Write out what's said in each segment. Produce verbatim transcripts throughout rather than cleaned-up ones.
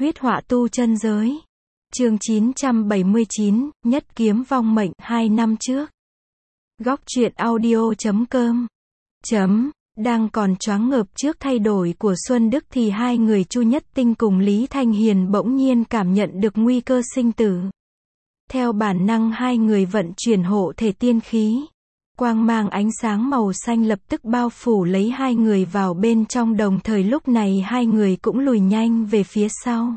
Huyết họa tu chân giới. Chương chín trăm bảy mươi chín, Nhất kiếm vong mệnh, hai năm trước. Góc truyện audio chấm com. Chấm, đang còn choáng ngợp trước thay đổi của Xuân Đức thì hai người Chu Nhất Tinh cùng Lý Thanh Hiền bỗng nhiên cảm nhận được nguy cơ sinh tử. Theo bản năng hai người vận chuyển hộ thể tiên khí. Quang mang ánh sáng màu xanh lập tức bao phủ lấy hai người vào bên trong, đồng thời lúc này hai người cũng lùi nhanh về phía sau.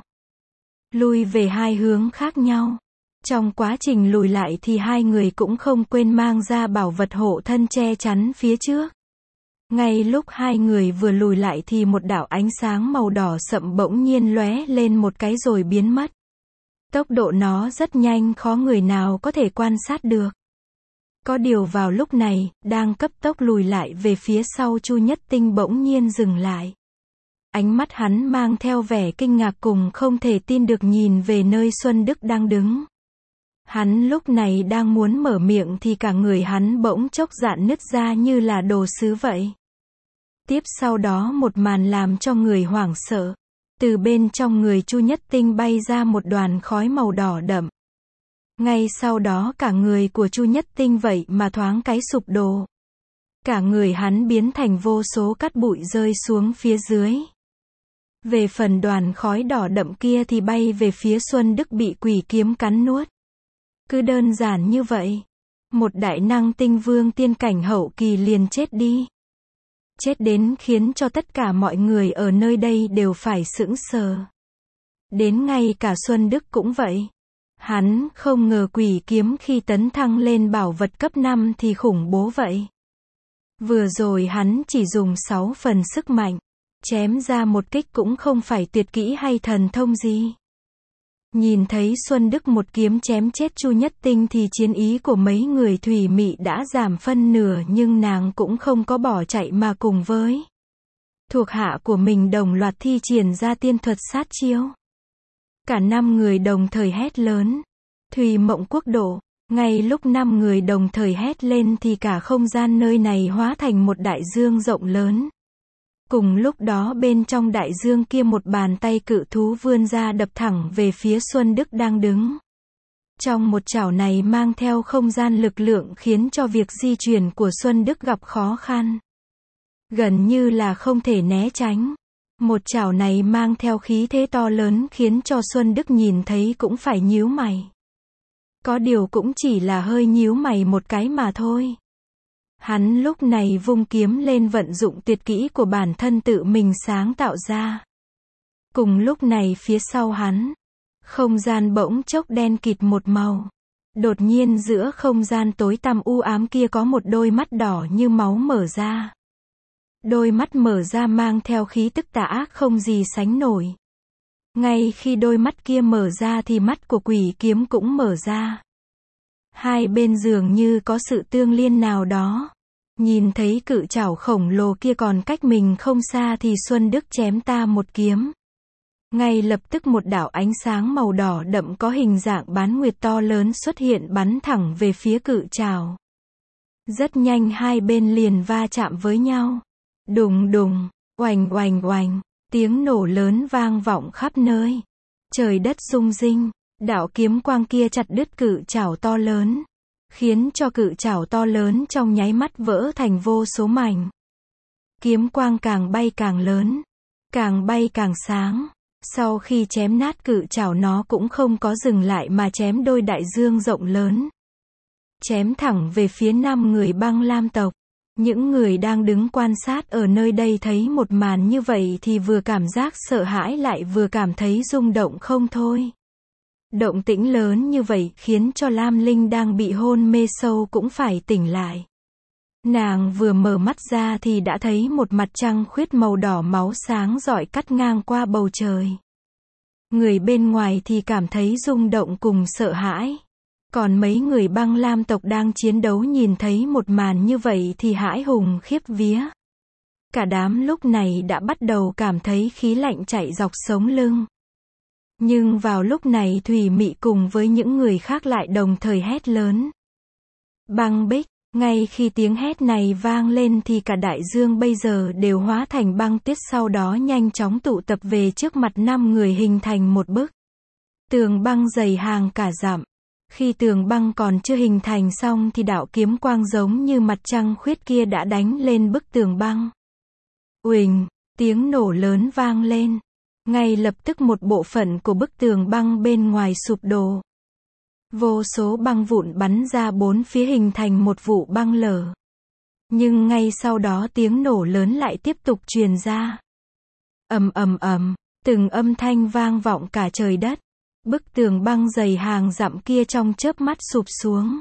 Lùi về hai hướng khác nhau. Trong quá trình lùi lại thì hai người cũng không quên mang ra bảo vật hộ thân che chắn phía trước. Ngay lúc hai người vừa lùi lại thì một đạo ánh sáng màu đỏ sậm bỗng nhiên lóe lên một cái rồi biến mất. Tốc độ nó rất nhanh, khó người nào có thể quan sát được. Có điều vào lúc này, đang cấp tốc lùi lại về phía sau, Chu Nhất Tinh bỗng nhiên dừng lại. Ánh mắt hắn mang theo vẻ kinh ngạc cùng không thể tin được nhìn về nơi Xuân Đức đang đứng. Hắn lúc này đang muốn mở miệng thì cả người hắn bỗng chốc rạn nứt ra như là đồ sứ vậy. Tiếp sau đó một màn làm cho người hoảng sợ. Từ bên trong người Chu Nhất Tinh bay ra một đoàn khói màu đỏ đậm. Ngay sau đó cả người của Chu Nhất Tinh vậy mà thoáng cái sụp đổ. Cả người hắn biến thành vô số cát bụi rơi xuống phía dưới. Về phần đoàn khói đỏ đậm kia thì bay về phía Xuân Đức bị quỷ kiếm cắn nuốt. Cứ đơn giản như vậy, một đại năng tinh vương tiên cảnh hậu kỳ liền chết đi. Chết đến khiến cho tất cả mọi người ở nơi đây đều phải sững sờ. Đến ngay cả Xuân Đức cũng vậy. Hắn không ngờ quỷ kiếm khi tấn thăng lên bảo vật cấp năm thì khủng bố vậy. Vừa rồi hắn chỉ dùng sáu phần sức mạnh, chém ra một kích cũng không phải tuyệt kỹ hay thần thông gì. Nhìn thấy Xuân Đức một kiếm chém chết Chu Nhất Tinh thì chiến ý của mấy người Thủy Mị đã giảm phân nửa, nhưng nàng cũng không có bỏ chạy mà cùng với thuộc hạ của mình đồng loạt thi triển ra tiên thuật sát chiêu. Cả năm người đồng thời hét lớn. Thùy Mộng Quốc độ. Ngay lúc năm người đồng thời hét lên thì cả không gian nơi này hóa thành một đại dương rộng lớn. Cùng lúc đó bên trong đại dương kia một bàn tay cự thú vươn ra đập thẳng về phía Xuân Đức đang đứng. Trong một chảo này mang theo không gian lực lượng khiến cho việc di chuyển của Xuân Đức gặp khó khăn. Gần như là không thể né tránh. Một chảo này mang theo khí thế to lớn khiến cho Xuân Đức nhìn thấy cũng phải nhíu mày. Có điều cũng chỉ là hơi nhíu mày một cái mà thôi. Hắn lúc này vung kiếm lên vận dụng tuyệt kỹ của bản thân tự mình sáng tạo ra. Cùng lúc này phía sau hắn, không gian bỗng chốc đen kịt một màu. Đột nhiên giữa không gian tối tăm u ám kia có một đôi mắt đỏ như máu mở ra. Đôi mắt mở ra mang theo khí tức tà ác không gì sánh nổi. Ngay khi đôi mắt kia mở ra thì mắt của quỷ kiếm cũng mở ra. Hai bên dường như có sự tương liên nào đó. Nhìn thấy cự chảo khổng lồ kia còn cách mình không xa thì Xuân Đức chém ta một kiếm. Ngay lập tức một đạo ánh sáng màu đỏ đậm có hình dạng bán nguyệt to lớn xuất hiện bắn thẳng về phía cự chảo. Rất nhanh hai bên liền va chạm với nhau. Đùng đùng, oành oành oành, tiếng nổ lớn vang vọng khắp nơi. Trời đất rung rinh, đạo kiếm quang kia chặt đứt cự chảo to lớn, khiến cho cự chảo to lớn trong nháy mắt vỡ thành vô số mảnh. Kiếm quang càng bay càng lớn, càng bay càng sáng. Sau khi chém nát cự chảo nó cũng không có dừng lại mà chém đôi đại dương rộng lớn. Chém thẳng về phía năm người Băng Lam tộc. Những người đang đứng quan sát ở nơi đây thấy một màn như vậy thì vừa cảm giác sợ hãi lại vừa cảm thấy rung động không thôi. Động tĩnh lớn như vậy khiến cho Lam Linh đang bị hôn mê sâu cũng phải tỉnh lại. Nàng vừa mở mắt ra thì đã thấy một mặt trăng khuyết màu đỏ máu sáng rọi cắt ngang qua bầu trời. Người bên ngoài thì cảm thấy rung động cùng sợ hãi. Còn mấy người Băng Lam tộc đang chiến đấu nhìn thấy một màn như vậy thì hãi hùng khiếp vía. Cả đám lúc này đã bắt đầu cảm thấy khí lạnh chạy dọc sống lưng. Nhưng vào lúc này Thủy Mị cùng với những người khác lại đồng thời hét lớn. Băng Bích, Ngay khi tiếng hét này vang lên thì cả đại dương bây giờ đều hóa thành băng tuyết, sau đó nhanh chóng tụ tập về trước mặt năm người hình thành một bức tường băng dày hàng cả dặm. Khi tường băng còn chưa hình thành xong thì đạo kiếm quang giống như mặt trăng khuyết kia đã đánh lên bức tường băng. Uỳnh, tiếng nổ lớn vang lên. Ngay lập tức một bộ phận của bức tường băng bên ngoài sụp đổ. Vô số băng vụn bắn ra bốn phía hình thành một vụ băng lở. Nhưng ngay sau đó tiếng nổ lớn lại tiếp tục truyền ra. Ầm ầm ầm, từng âm thanh vang vọng cả trời đất. Bức tường băng dày hàng dặm kia trong chớp mắt sụp xuống.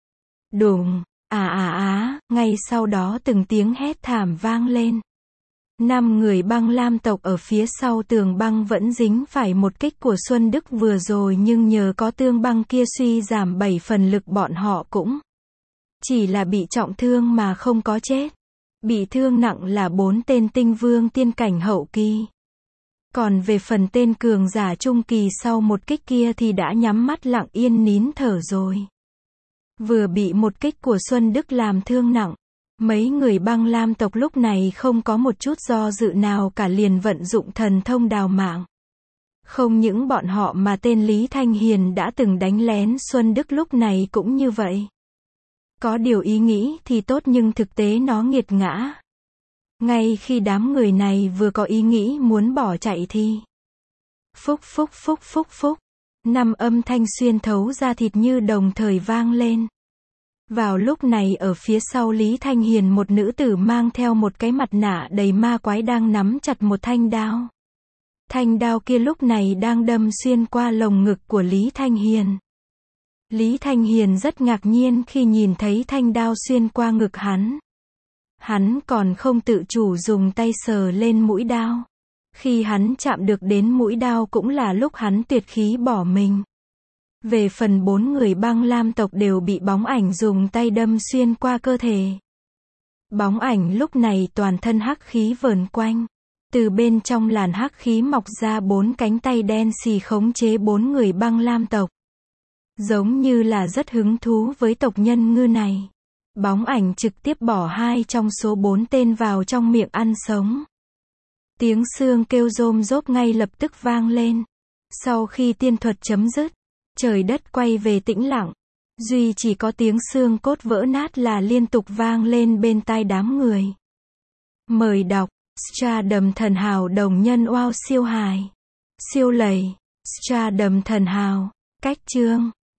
Đùng, à à á, ngay sau đó từng tiếng hét thảm vang lên. Năm người băng lam tộc ở phía sau tường băng vẫn dính phải một kích của Xuân Đức vừa rồi, nhưng nhờ có tường băng kia suy giảm bảy phần lực, bọn họ cũng chỉ là bị trọng thương mà không có chết. Bị thương nặng là bốn tên tinh vương tiên cảnh hậu kỳ. Còn về phần tên cường giả trung kỳ sau một kích kia thì đã nhắm mắt lặng yên nín thở rồi. Vừa bị một kích của Xuân Đức làm thương nặng, mấy người băng lam tộc lúc này không có một chút do dự nào cả, liền vận dụng thần thông đào mạng. Không những bọn họ mà tên Lý Thanh Hiền đã từng đánh lén Xuân Đức lúc này cũng như vậy. Có điều ý nghĩ thì tốt nhưng thực tế nó nghiệt ngã. Ngay khi đám người này vừa có ý nghĩ muốn bỏ chạy thì phúc phúc phúc phúc phúc, năm âm thanh xuyên thấu ra thịt như đồng thời vang lên. Vào lúc này ở phía sau Lý Thanh Hiền, một nữ tử mang theo một cái mặt nạ đầy ma quái đang nắm chặt một thanh đao. Thanh đao kia lúc này đang đâm xuyên qua lồng ngực của Lý Thanh Hiền. Lý Thanh Hiền rất ngạc nhiên khi nhìn thấy thanh đao xuyên qua ngực hắn. Hắn còn không tự chủ dùng tay sờ lên mũi đao. Khi hắn chạm được đến mũi đao cũng là lúc hắn tuyệt khí bỏ mình. Về phần bốn người băng lam tộc đều bị bóng ảnh dùng tay đâm xuyên qua cơ thể. Bóng ảnh lúc này toàn thân hắc khí vờn quanh. Từ bên trong làn hắc khí mọc ra bốn cánh tay đen xì khống chế bốn người băng lam tộc. Giống như là rất hứng thú với tộc nhân ngư này. Bóng ảnh trực tiếp bỏ hai trong số bốn tên vào trong miệng ăn sống. Tiếng xương kêu rôm rốp ngay lập tức vang lên. Sau khi tiên thuật chấm dứt, trời đất quay về tĩnh lặng. Duy chỉ có tiếng xương cốt vỡ nát là liên tục vang lên bên tai đám người. Mời đọc Stardom Thần Hào đồng nhân wow siêu hài. Siêu lầy. Stardom Thần Hào. Cách chương